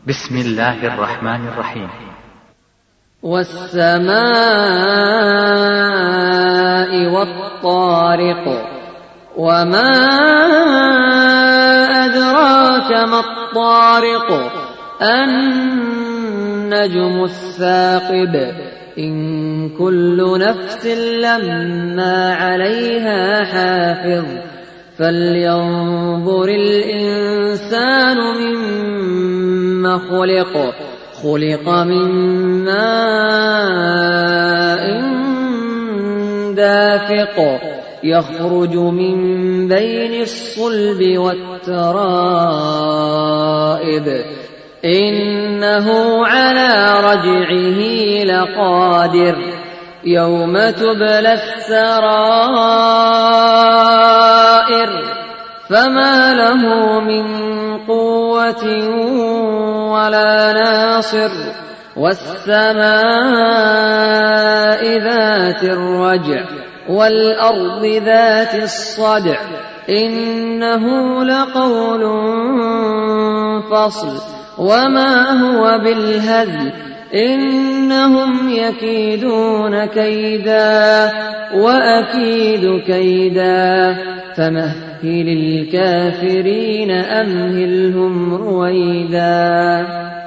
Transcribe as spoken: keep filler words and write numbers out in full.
بسم الله الرحمن الرحيم. والسماء والطارق وما أدراك ما الطارق النجم الثاقب إن كل نفس لما عليها حافظ فلينظر الإنسان مما خلق خلق من ماء دافق يخرج من بين الصلب والترائب إنه على رجعه لقادر يوم تبلى السرائر فما له من قوة ولا ناصر والسماء ذات الرجع والأرض ذات الصدع إنه لقول فصل وما هو بالهزل إنهم يكيدون كيدا وأكيد كيدا فمهل الكافرين أمهلهم رويدا.